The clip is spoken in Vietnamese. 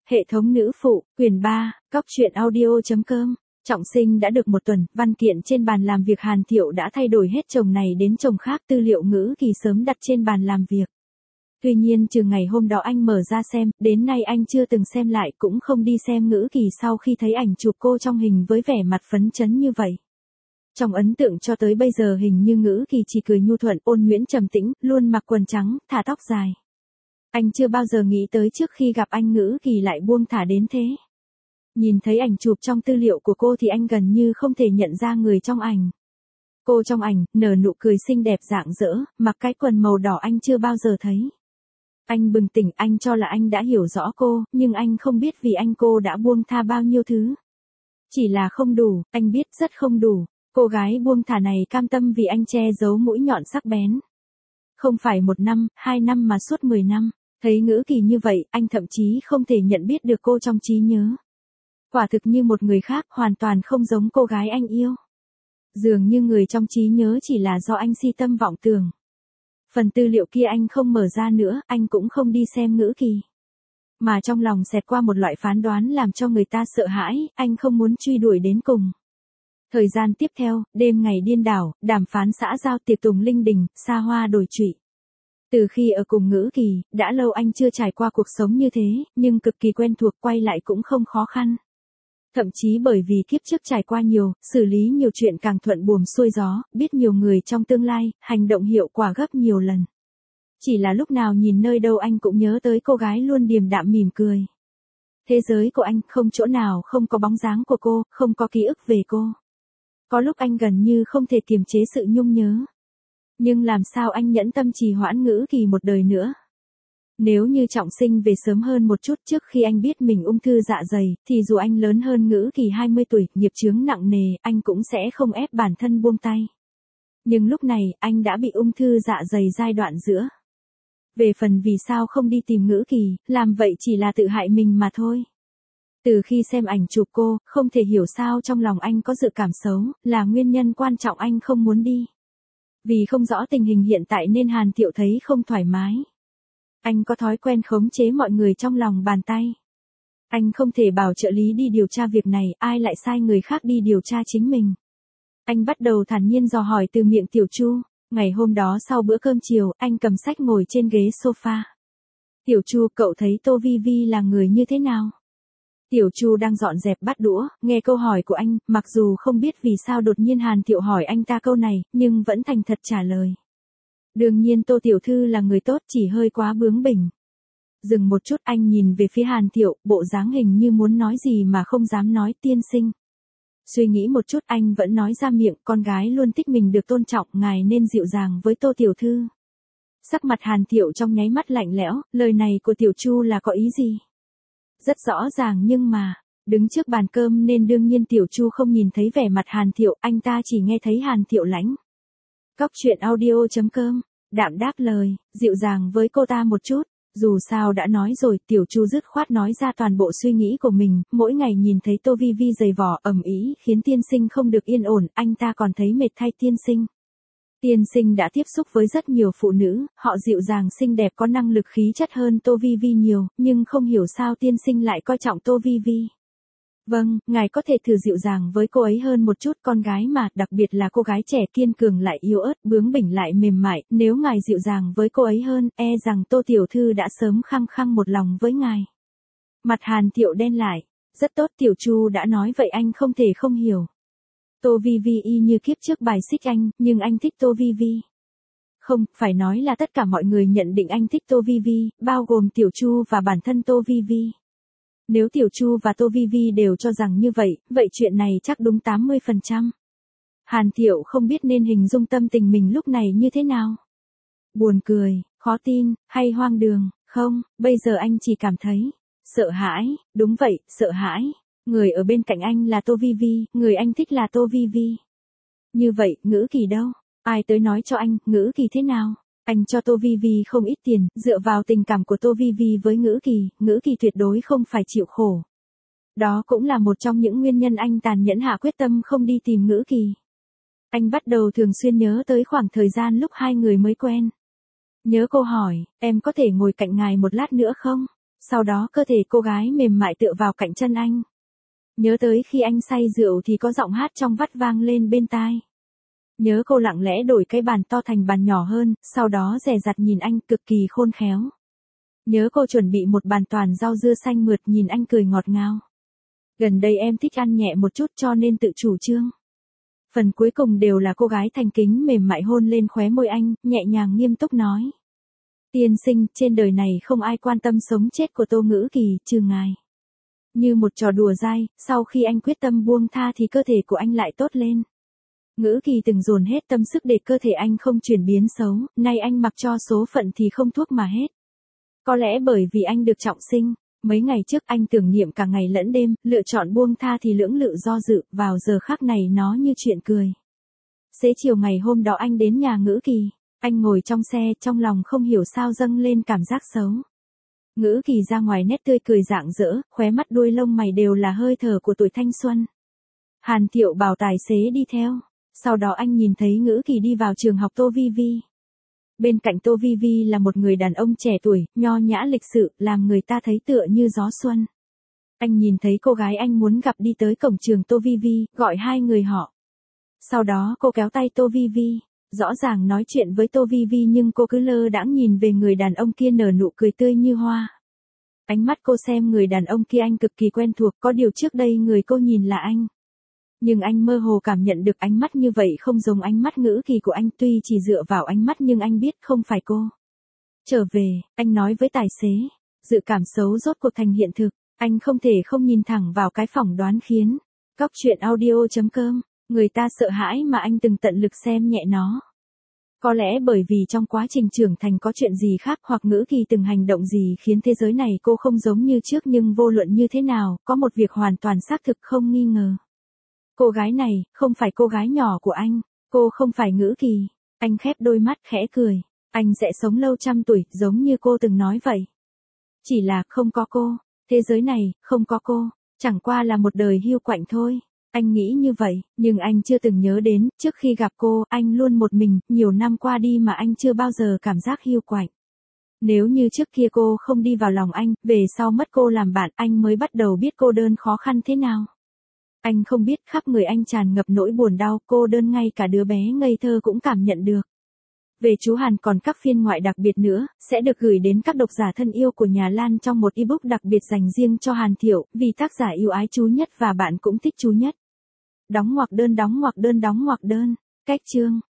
Hệ thống nữ phụ, quyển 3, Cóc truyện audio.com. Trọng sinh đã được một tuần, văn kiện trên bàn làm việc Hàn Thiệu đã thay đổi hết chồng này đến chồng khác, tư liệu Ngữ Kỳ sớm đặt trên bàn làm việc. Tuy nhiên trừ ngày hôm đó anh mở ra xem, đến nay anh chưa từng xem lại, cũng không đi xem Ngữ Kỳ sau khi thấy ảnh chụp cô trong hình với vẻ mặt phấn chấn như vậy. Trong ấn tượng cho tới bây giờ hình như Ngữ Kỳ chỉ cười nhu thuận, ôn nhuyễn trầm tĩnh, luôn mặc quần trắng, thả tóc dài. Anh chưa bao giờ nghĩ tới trước khi gặp anh Ngữ Kỳ lại buông thả đến thế. Nhìn thấy ảnh chụp trong tư liệu của cô thì anh gần như không thể nhận ra người trong ảnh. Cô trong ảnh, nở nụ cười xinh đẹp rạng rỡ, mặc cái quần màu đỏ anh chưa bao giờ thấy. Anh bừng tỉnh, anh cho là anh đã hiểu rõ cô, nhưng anh không biết vì anh cô đã buông tha bao nhiêu thứ. Chỉ là không đủ, anh biết rất không đủ. Cô gái buông thả này cam tâm vì anh che giấu mũi nhọn sắc bén. Không phải 1 năm, 2 năm mà suốt 10 năm. Thấy Ngữ Kỳ như vậy, anh thậm chí không thể nhận biết được cô trong trí nhớ. Quả thực như một người khác, hoàn toàn không giống cô gái anh yêu. Dường như người trong trí nhớ chỉ là do anh si tâm vọng tưởng. Phần tư liệu kia anh không mở ra nữa, anh cũng không đi xem Ngữ Kỳ. Mà trong lòng xẹt qua một loại phán đoán làm cho người ta sợ hãi, anh không muốn truy đuổi đến cùng. Thời gian tiếp theo, đêm ngày điên đảo, đàm phán xã giao, tiệc tùng linh đình, xa hoa đổi trụy. Từ khi ở cùng Ngữ Kỳ, đã lâu anh chưa trải qua cuộc sống như thế, nhưng cực kỳ quen thuộc, quay lại cũng không khó khăn. Thậm chí bởi vì kiếp trước trải qua nhiều, xử lý nhiều chuyện càng thuận buồm xuôi gió, biết nhiều người trong tương lai, hành động hiệu quả gấp nhiều lần. Chỉ là lúc nào nhìn nơi đâu anh cũng nhớ tới cô gái luôn điềm đạm mỉm cười. Thế giới của anh không chỗ nào không có bóng dáng của cô, không có ký ức về cô. Có lúc anh gần như không thể kiềm chế sự nhung nhớ. Nhưng làm sao anh nhẫn tâm trì hoãn Ngữ Kỳ một đời nữa? Nếu như Trọng sinh về sớm hơn một chút trước khi anh biết mình ung thư dạ dày, thì dù anh lớn hơn Ngữ Kỳ 20 tuổi, nghiệp chướng nặng nề, anh cũng sẽ không ép bản thân buông tay. Nhưng lúc này, anh đã bị ung thư dạ dày giai đoạn giữa. Về phần vì sao không đi tìm Ngữ Kỳ, làm vậy chỉ là tự hại mình mà thôi. Từ khi xem ảnh chụp cô, không thể hiểu sao trong lòng anh có dự cảm xấu, là nguyên nhân quan trọng anh không muốn đi. Vì không rõ tình hình hiện tại nên Hàn Thiệu thấy không thoải mái. Anh có thói quen khống chế mọi người trong lòng bàn tay. Anh không thể bảo trợ lý đi điều tra việc này, ai lại sai người khác đi điều tra chính mình. Anh bắt đầu thản nhiên dò hỏi từ miệng Tiểu Chu. Ngày hôm đó sau bữa cơm chiều, anh cầm sách ngồi trên ghế sofa. Tiểu Chu, cậu thấy Tô Vi Vi là người như thế nào? Tiểu Chu đang dọn dẹp bát đũa, nghe câu hỏi của anh, mặc dù không biết vì sao đột nhiên Hàn Thiệu hỏi anh ta câu này, nhưng vẫn thành thật trả lời. Đương nhiên Tô tiểu thư là người tốt, chỉ hơi quá bướng bỉnh. Dừng một chút, anh nhìn về phía Hàn Thiệu, bộ dáng hình như muốn nói gì mà không dám nói. Tiên sinh. Suy nghĩ một chút, anh vẫn nói ra miệng, con gái luôn thích mình được tôn trọng, ngài nên dịu dàng với Tô tiểu thư. Sắc mặt Hàn Thiệu trong nháy mắt lạnh lẽo, lời này của Tiểu Chu là có ý gì? Rất rõ ràng nhưng mà, đứng trước bàn cơm nên đương nhiên Tiểu Chu không nhìn thấy vẻ mặt Hàn Thiệu, anh ta chỉ nghe thấy Hàn Thiệu lãnh. Cóc truyện audio.com, đạm đáp lời, dịu dàng với cô ta một chút, dù sao đã nói rồi, Tiểu Chu dứt khoát nói ra toàn bộ suy nghĩ của mình, mỗi ngày nhìn thấy Tô Vi Vi giày vò ầm ĩ khiến tiên sinh không được yên ổn, anh ta còn thấy mệt thay tiên sinh. Tiên sinh đã tiếp xúc với rất nhiều phụ nữ, họ dịu dàng xinh đẹp có năng lực khí chất hơn Tô Vi Vi nhiều, nhưng không hiểu sao tiên sinh lại coi trọng Tô Vi Vi. Vâng, ngài có thể thử dịu dàng với cô ấy hơn một chút, con gái mà, đặc biệt là cô gái trẻ kiên cường lại yếu ớt, bướng bỉnh lại mềm mại, nếu ngài dịu dàng với cô ấy hơn, e rằng Tô tiểu thư đã sớm khăng khăng một lòng với ngài. Mặt Hàn Thiệu đen lại, rất tốt, Tiểu Chu đã nói vậy anh không thể không hiểu. Tô Vi Vi y như kiếp trước bài xích anh, nhưng anh thích Tô Vi Vi. Không, phải nói là tất cả mọi người nhận định anh thích Tô Vi Vi, bao gồm Tiểu Chu và bản thân Tô Vi Vi. Nếu Tiểu Chu và Tô Vi Vi đều cho rằng như vậy, vậy chuyện này chắc đúng 80%. Hàn Thiệu không biết nên hình dung tâm tình mình lúc này như thế nào. Buồn cười, khó tin, hay hoang đường, không, bây giờ anh chỉ cảm thấy sợ hãi, đúng vậy, sợ hãi. Người ở bên cạnh anh là Tô Vi Vi, người anh thích là Tô Vi Vi. Như vậy, Ngữ Kỳ đâu? Ai tới nói cho anh, Ngữ Kỳ thế nào? Anh cho Tô Vi Vi không ít tiền, dựa vào tình cảm của Tô Vi Vi với Ngữ Kỳ tuyệt đối không phải chịu khổ. Đó cũng là một trong những nguyên nhân anh tàn nhẫn hạ quyết tâm không đi tìm Ngữ Kỳ. Anh bắt đầu thường xuyên nhớ tới khoảng thời gian lúc hai người mới quen. Nhớ cô hỏi, em có thể ngồi cạnh ngài một lát nữa không? Sau đó cơ thể cô gái mềm mại tựa vào cạnh chân anh. Nhớ tới khi anh say rượu thì có giọng hát trong vắt vang lên bên tai. Nhớ cô lặng lẽ đổi cái bàn to thành bàn nhỏ hơn, sau đó dè dặt nhìn anh cực kỳ khôn khéo. Nhớ cô chuẩn bị một bàn toàn rau dưa xanh mượt nhìn anh cười ngọt ngào. Gần đây em thích ăn nhẹ một chút cho nên tự chủ trương. Phần cuối cùng đều là cô gái thành kính mềm mại hôn lên khóe môi anh, nhẹ nhàng nghiêm túc nói. Tiên sinh, trên đời này không ai quan tâm sống chết của Tô Ngữ Kỳ, trừ ngài. Như một trò đùa dai, sau khi anh quyết tâm buông tha thì cơ thể của anh lại tốt lên. Ngữ Kỳ từng dồn hết tâm sức để cơ thể anh không chuyển biến xấu, nay anh mặc cho số phận thì không thuốc mà hết. Có lẽ bởi vì anh được trọng sinh, mấy ngày trước anh tưởng niệm cả ngày lẫn đêm, lựa chọn buông tha thì lưỡng lự do dự, vào giờ khắc này nó như chuyện cười. Xế chiều ngày hôm đó anh đến nhà Ngữ Kỳ, anh ngồi trong xe, trong lòng không hiểu sao dâng lên cảm giác xấu. Ngữ Kỳ ra ngoài nét tươi cười rạng rỡ, khóe mắt đuôi lông mày đều là hơi thở của tuổi thanh xuân. Hàn Thiệu bảo tài xế đi theo, sau đó anh nhìn thấy Ngữ Kỳ đi vào trường học Tô Vi Vi. Bên cạnh Tô Vi Vi là một người đàn ông trẻ tuổi, nho nhã lịch sự, làm người ta thấy tựa như gió xuân. Anh nhìn thấy cô gái anh muốn gặp đi tới cổng trường Tô Vi Vi, gọi hai người họ. Sau đó cô kéo tay Tô Vi Vi, rõ ràng nói chuyện với Tô Vi Vi nhưng cô cứ lơ đãng nhìn về người đàn ông kia nở nụ cười tươi như hoa. Ánh mắt cô xem người đàn ông kia anh cực kỳ quen thuộc, có điều trước đây người cô nhìn là anh. Nhưng anh mơ hồ cảm nhận được ánh mắt như vậy không giống ánh mắt Ngữ Kỳ của anh, tuy chỉ dựa vào ánh mắt nhưng anh biết không phải cô. Trở về, anh nói với tài xế, dự cảm xấu rốt cuộc thành hiện thực, anh không thể không nhìn thẳng vào cái phỏng đoán khiến. Cóc truyện audio.com, người ta sợ hãi mà anh từng tận lực xem nhẹ nó. Có lẽ bởi vì trong quá trình trưởng thành có chuyện gì khác hoặc Ngữ Kỳ từng hành động gì khiến thế giới này cô không giống như trước, nhưng vô luận như thế nào, có một việc hoàn toàn xác thực không nghi ngờ. Cô gái này, không phải cô gái nhỏ của anh, cô không phải Ngữ Kỳ. Anh khép đôi mắt khẽ cười, anh sẽ sống lâu trăm tuổi, giống như cô từng nói vậy. Chỉ là không có cô, thế giới này, không có cô, chẳng qua là một đời hiu quạnh thôi. Anh nghĩ như vậy, nhưng anh chưa từng nhớ đến, trước khi gặp cô, anh luôn một mình, nhiều năm qua đi mà anh chưa bao giờ cảm giác hiu quạnh. Nếu như trước kia cô không đi vào lòng anh, về sau mất cô làm bạn, anh mới bắt đầu biết cô đơn khó khăn thế nào. Anh không biết khắp người anh tràn ngập nỗi buồn đau, cô đơn ngay cả đứa bé ngây thơ cũng cảm nhận được. Về chú Hàn còn các phiên ngoại đặc biệt nữa, sẽ được gửi đến các độc giả thân yêu của nhà Lan trong một ebook đặc biệt dành riêng cho Hàn Thiệu, vì tác giả yêu ái chú nhất và bạn cũng thích chú nhất. Đóng ngoặc đơn, đóng ngoặc đơn, đóng ngoặc đơn. Cách chương